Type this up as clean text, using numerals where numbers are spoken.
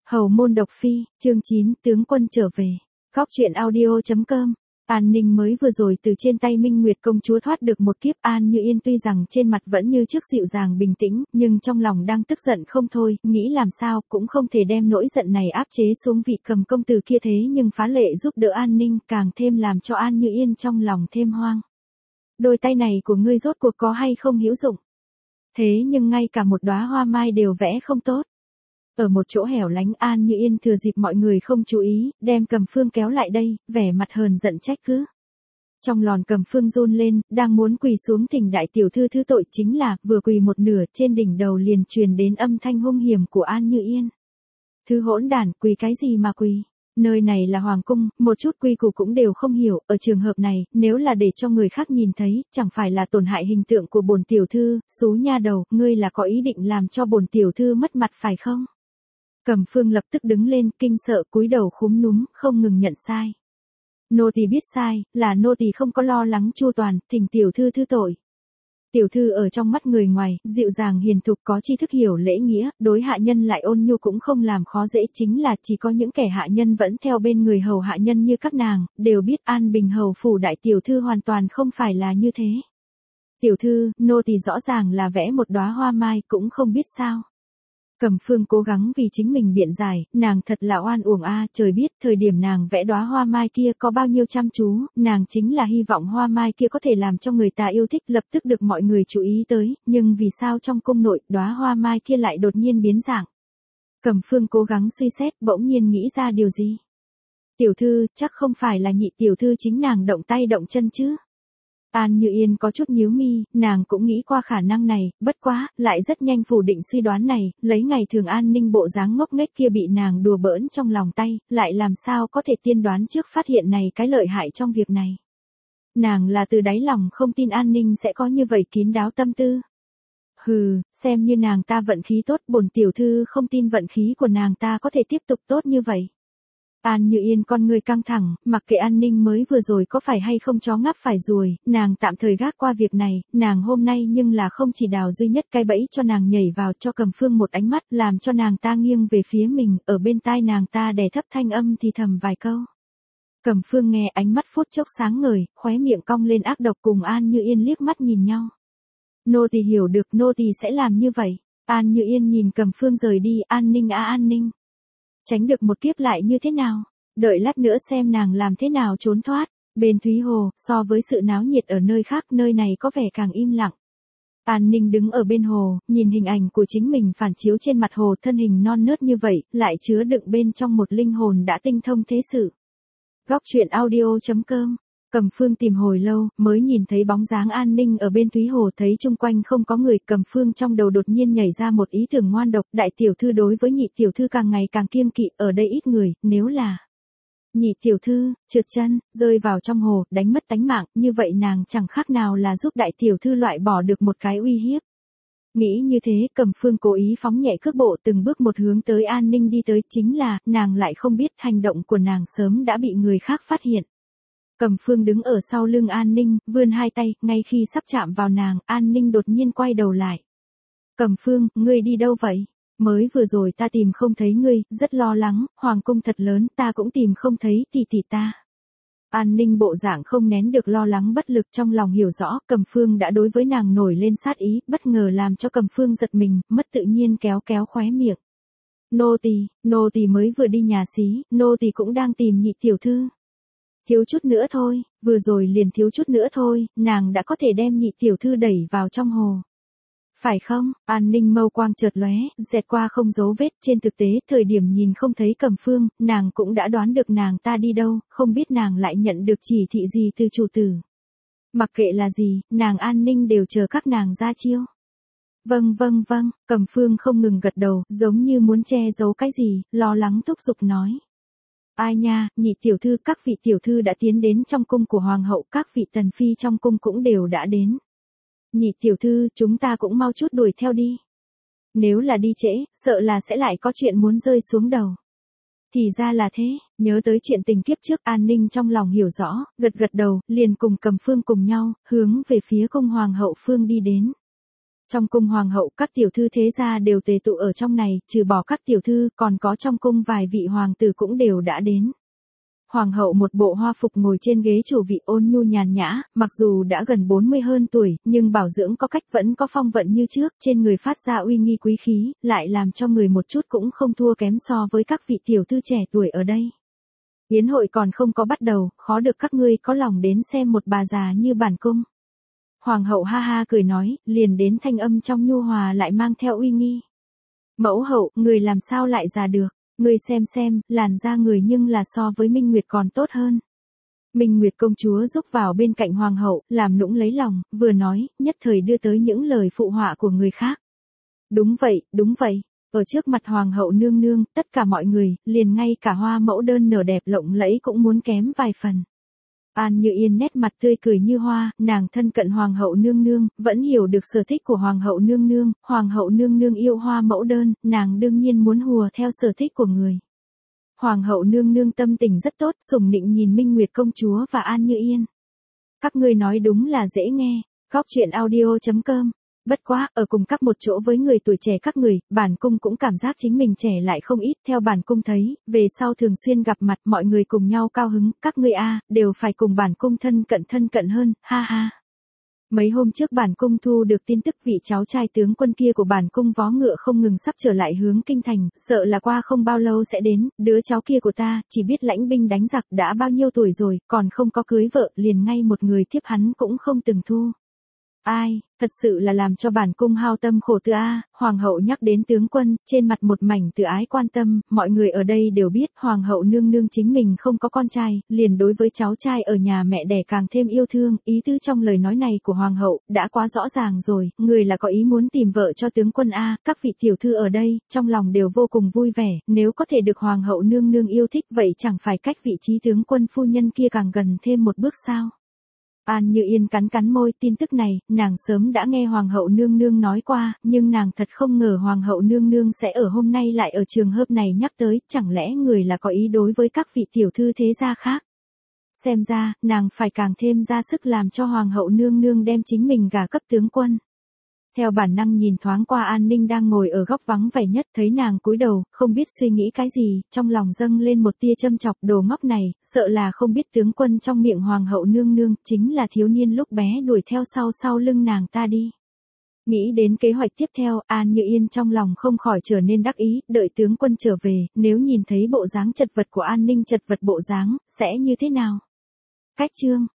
Hầu môn độc phi, chương 9, tướng quân trở về. Góc truyện audio.com. An Ninh mới vừa rồi từ trên tay Minh Nguyệt công chúa thoát được một kiếp. An Như Yên tuy rằng trên mặt vẫn như trước dịu dàng bình tĩnh, nhưng trong lòng đang tức giận không thôi, nghĩ làm sao cũng không thể đem nỗi giận này áp chế xuống vị cầm công tử kia, thế nhưng phá lệ giúp đỡ An Ninh, càng thêm làm cho An Như Yên trong lòng thêm hoang. Đôi tay này của ngươi rốt cuộc có hay không hữu dụng? Thế nhưng ngay cả một đóa hoa mai đều vẽ không tốt. Ở một chỗ hẻo lánh, An Như Yên thừa dịp mọi người không chú ý, đem Cầm Phương kéo lại đây, vẻ mặt hờn giận trách cứ. Trong lòn Cầm Phương run lên, đang muốn quỳ xuống thỉnh đại tiểu thư thứ tội, chính là, vừa quỳ một nửa, trên đỉnh đầu liền truyền đến âm thanh hung hiểm của An Như Yên. Thứ hỗn đản, quỳ cái gì mà quỳ? Nơi này là hoàng cung, một chút quy củ cũng đều không hiểu, ở trường hợp này, nếu là để cho người khác nhìn thấy, chẳng phải là tổn hại hình tượng của bổn tiểu thư, xú nha đầu, ngươi là có ý định làm cho bổn tiểu thư mất mặt phải không? Cầm Phương lập tức đứng lên, kinh sợ cúi đầu khúm núm, không ngừng nhận sai. Nô tỳ biết sai, là nô tỳ không có lo lắng chu toàn, thỉnh tiểu thư thứ tội. Tiểu thư ở trong mắt người ngoài, dịu dàng hiền thục, có tri thức hiểu lễ nghĩa, đối hạ nhân lại ôn nhu, cũng không làm khó dễ, chính là chỉ có những kẻ hạ nhân vẫn theo bên người hầu hạ nhân như các nàng, đều biết An Bình hầu phủ đại tiểu thư hoàn toàn không phải là như thế. Tiểu thư, nô tỳ rõ ràng là vẽ một đóa hoa mai, cũng không biết sao. Cầm Phương cố gắng vì chính mình biện giải, nàng thật là oan uổng a, trời biết thời điểm nàng vẽ đóa hoa mai kia có bao nhiêu chăm chú, nàng chính là hy vọng hoa mai kia có thể làm cho người ta yêu thích, lập tức được mọi người chú ý tới, nhưng vì sao trong cung nội, đóa hoa mai kia lại đột nhiên biến dạng. Cầm Phương cố gắng suy xét, bỗng nhiên nghĩ ra điều gì. Tiểu thư, chắc không phải là nhị tiểu thư chính nàng động tay động chân chứ. An Như Yên có chút nhíu mi, nàng cũng nghĩ qua khả năng này, bất quá, lại rất nhanh phủ định suy đoán này, lấy ngày thường An Ninh bộ dáng ngốc nghếch kia bị nàng đùa bỡn trong lòng tay, lại làm sao có thể tiên đoán trước phát hiện này cái lợi hại trong việc này. Nàng là từ đáy lòng không tin An Ninh sẽ có như vậy kín đáo tâm tư. Hừ, xem như nàng ta vận khí tốt, bổn tiểu thư không tin vận khí của nàng ta có thể tiếp tục tốt như vậy. An Như Yên con người căng thẳng, mặc kệ An Ninh mới vừa rồi có phải hay không chó ngáp phải ruồi, nàng tạm thời gác qua việc này, nàng hôm nay nhưng là không chỉ đào duy nhất cái bẫy cho nàng nhảy vào, cho Cầm Phương một ánh mắt, làm cho nàng ta nghiêng về phía mình, ở bên tai nàng ta đè thấp thanh âm thì thầm vài câu. Cầm Phương nghe, ánh mắt phút chốc sáng ngời, khóe miệng cong lên ác độc, cùng An Như Yên liếc mắt nhìn nhau. Nô tỳ hiểu được, nô tỳ sẽ làm như vậy. An Như Yên nhìn Cầm Phương rời đi, An Ninh á An Ninh. Tránh được một kiếp lại như thế nào? Đợi lát nữa xem nàng làm thế nào trốn thoát. Bên Thúy Hồ, so với sự náo nhiệt ở nơi khác, nơi này có vẻ càng im lặng. An Ninh đứng ở bên hồ, nhìn hình ảnh của chính mình phản chiếu trên mặt hồ, thân hình non nớt như vậy, lại chứa đựng bên trong một linh hồn đã tinh thông thế sự. Góc truyện audio.com. Cầm Phương tìm hồi lâu, mới nhìn thấy bóng dáng An Ninh ở bên Thúy Hồ, thấy chung quanh không có người, Cầm Phương trong đầu đột nhiên nhảy ra một ý tưởng ngoan độc, đại tiểu thư đối với nhị tiểu thư càng ngày càng kiêng kỵ, ở đây ít người, nếu là nhị tiểu thư, trượt chân, rơi vào trong hồ, đánh mất tánh mạng, như vậy nàng chẳng khác nào là giúp đại tiểu thư loại bỏ được một cái uy hiếp. Nghĩ như thế, Cầm Phương cố ý phóng nhẹ cước bộ từng bước một hướng tới An Ninh đi tới, chính là, nàng lại không biết hành động của nàng sớm đã bị người khác phát hiện. Cầm Phương đứng ở sau lưng An Ninh, vươn hai tay, ngay khi sắp chạm vào nàng, An Ninh đột nhiên quay đầu lại. Cầm Phương, ngươi đi đâu vậy? Mới vừa rồi ta tìm không thấy ngươi, rất lo lắng, hoàng cung thật lớn, ta cũng tìm không thấy tỷ tỷ ta. An Ninh bộ dạng không nén được lo lắng bất lực, trong lòng hiểu rõ, Cầm Phương đã đối với nàng nổi lên sát ý, bất ngờ làm cho Cầm Phương giật mình, mất tự nhiên kéo kéo khóe miệng. Nô tỳ mới vừa đi nhà xí, nô tỳ cũng đang tìm nhị tiểu thư. Thiếu chút nữa thôi, vừa rồi liền thiếu chút nữa thôi, nàng đã có thể đem nhị tiểu thư đẩy vào trong hồ. Phải không? An Ninh mâu quang chợt lóe, dẹt qua không dấu vết, trên thực tế, thời điểm nhìn không thấy Cầm Phương, nàng cũng đã đoán được nàng ta đi đâu, không biết nàng lại nhận được chỉ thị gì từ chủ tử. Mặc kệ là gì, nàng An Ninh đều chờ các nàng ra chiêu. Vâng, Cầm Phương không ngừng gật đầu, giống như muốn che giấu cái gì, lo lắng thúc giục nói. Ai nha, nhị tiểu thư, các vị tiểu thư đã tiến đến trong cung của hoàng hậu, các vị tần phi trong cung cũng đều đã đến. Nhị tiểu thư, chúng ta cũng mau chút đuổi theo đi. Nếu là đi trễ, sợ là sẽ lại có chuyện muốn rơi xuống đầu. Thì ra là thế, nhớ tới chuyện tình kiếp trước, An Ninh trong lòng hiểu rõ, gật gật đầu, liền cùng Cầm Phương cùng nhau, hướng về phía cung hoàng hậu Phương đi đến. Trong cung hoàng hậu các tiểu thư thế gia đều tề tụ ở trong này, trừ bỏ các tiểu thư còn có trong cung vài vị hoàng tử cũng đều đã đến. Hoàng hậu một bộ hoa phục ngồi trên ghế chủ vị ôn nhu nhàn nhã, mặc dù đã gần 40 hơn tuổi, nhưng bảo dưỡng có cách vẫn có phong vận như trước, trên người phát ra uy nghi quý khí, lại làm cho người một chút cũng không thua kém so với các vị tiểu thư trẻ tuổi ở đây. Yến hội còn không có bắt đầu, khó được các ngươi có lòng đến xem một bà già như bản cung. Hoàng hậu ha ha cười nói, liền đến thanh âm trong nhu hòa lại mang theo uy nghi. Mẫu hậu, người làm sao lại già được? Người xem, làn da người nhưng là so với Minh Nguyệt còn tốt hơn. Minh Nguyệt công chúa rúc vào bên cạnh hoàng hậu, làm nũng lấy lòng, vừa nói, nhất thời đưa tới những lời phụ họa của người khác. Đúng vậy. Ở trước mặt hoàng hậu nương nương, tất cả mọi người, liền ngay cả hoa mẫu đơn nở đẹp lộng lẫy cũng muốn kém vài phần. An Như Yên nét mặt tươi cười như hoa, nàng thân cận hoàng hậu nương nương, vẫn hiểu được sở thích của hoàng hậu nương nương yêu hoa mẫu đơn, nàng đương nhiên muốn hùa theo sở thích của người. Hoàng hậu nương nương tâm tình rất tốt, sủng nịnh nhìn Minh Nguyệt công chúa và An Như Yên. Các ngươi nói đúng là dễ nghe, Góc Truyện Audio.com. Bất quá, ở cùng các một chỗ với người tuổi trẻ các người, bản cung cũng cảm giác chính mình trẻ lại không ít, theo bản cung thấy, về sau thường xuyên gặp mặt mọi người cùng nhau cao hứng, các ngươi đều phải cùng bản cung thân cận hơn, ha ha. Mấy hôm trước bản cung thu được tin tức vị cháu trai tướng quân kia của bản cung vó ngựa không ngừng sắp trở lại hướng kinh thành, sợ là qua không bao lâu sẽ đến, đứa cháu kia của ta, chỉ biết lãnh binh đánh giặc đã bao nhiêu tuổi rồi, còn không có cưới vợ, liền ngay một người thiếp hắn cũng không từng thu. Ai, thật sự là làm cho bản cung hao tâm khổ tư Hoàng hậu nhắc đến tướng quân, trên mặt một mảnh từ ái quan tâm, mọi người ở đây đều biết hoàng hậu nương nương chính mình không có con trai, liền đối với cháu trai ở nhà mẹ đẻ càng thêm yêu thương, ý tứ trong lời nói này của hoàng hậu, đã quá rõ ràng rồi, người là có ý muốn tìm vợ cho tướng quân các vị tiểu thư ở đây, trong lòng đều vô cùng vui vẻ, nếu có thể được hoàng hậu nương nương yêu thích vậy chẳng phải cách vị trí tướng quân phu nhân kia càng gần thêm một bước sao. An Như Yên cắn môi, tin tức này, nàng sớm đã nghe Hoàng hậu nương nương nói qua, nhưng nàng thật không ngờ Hoàng hậu nương nương sẽ ở hôm nay lại ở trường hợp này nhắc tới, chẳng lẽ người là có ý đối với các vị tiểu thư thế gia khác. Xem ra, nàng phải càng thêm ra sức làm cho Hoàng hậu nương nương đem chính mình gả cấp tướng quân. Theo bản năng nhìn thoáng qua An Ninh đang ngồi ở góc vắng vẻ nhất, thấy nàng cúi đầu, không biết suy nghĩ cái gì, trong lòng dâng lên một tia châm chọc, đồ ngốc này, sợ là không biết tướng quân trong miệng hoàng hậu nương nương, chính là thiếu niên lúc bé đuổi theo sau lưng nàng ta đi. Nghĩ đến kế hoạch tiếp theo, An Như Yên trong lòng không khỏi trở nên đắc ý, đợi tướng quân trở về, nếu nhìn thấy bộ dáng chật vật của An Ninh chật vật bộ dáng, sẽ như thế nào? Cách chương